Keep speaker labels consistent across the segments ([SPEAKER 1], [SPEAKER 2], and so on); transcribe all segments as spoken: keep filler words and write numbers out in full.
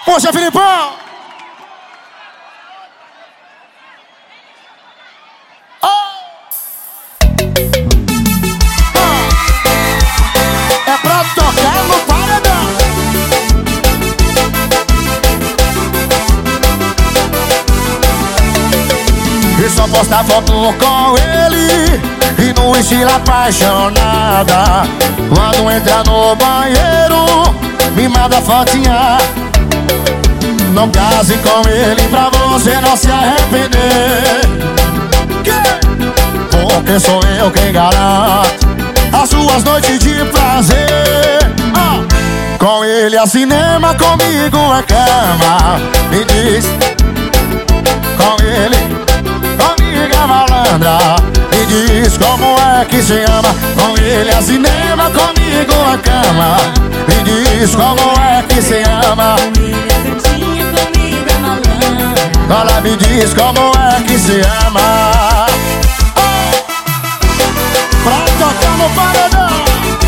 [SPEAKER 1] Poxa, Filipão! Oh! Oh! É pra tocar no paredão. E só posta foto com ele e no estilo apaixonada. Quando entra no banheiro, me manda fotinha. Não case com ele pra você não se arrepender, porque sou eu quem garante as suas noites de prazer. ah. Com ele é cinema, comigo é cama. Me diz, com ele, comigo é malandra. Me diz como é que se ama. Com ele é cinema, comigo é cama. Me diz como é que se ama. Ela me diz como é que se ama. oh! Pra tocar no paredão.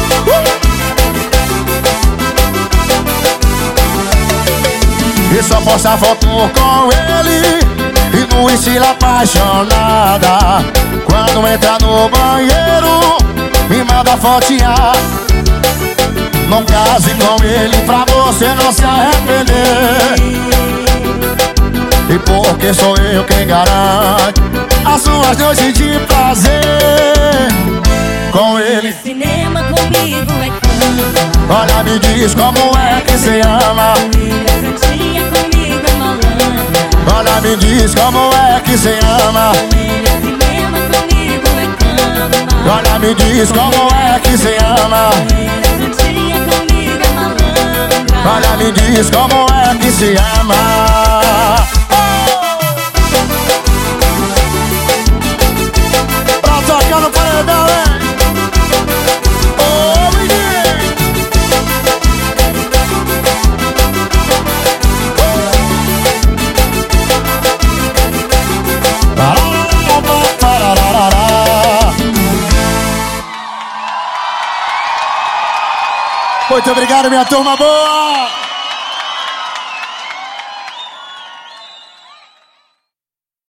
[SPEAKER 1] uh! E só posta foto com ele e no estilo apaixonada. Quando entra no banheiro, me manda fotinha. Não case com ele pra você não se arrepender, e porque sou eu quem garante as suas noites de prazer. Com ele
[SPEAKER 2] cinema, comigo é cama.
[SPEAKER 1] Olha, me diz como é que se ama.
[SPEAKER 2] Comigo é comigo é malandra.
[SPEAKER 1] Olha, me diz como é que se ama.
[SPEAKER 2] Cinema, comigo é cama.
[SPEAKER 1] Olha, me diz como é que se ama.
[SPEAKER 2] Comigo é malandra.
[SPEAKER 1] Olha, me diz como é que se ama. Toca no paredão, hein? Ô, menino! Muito obrigado, minha turma boa!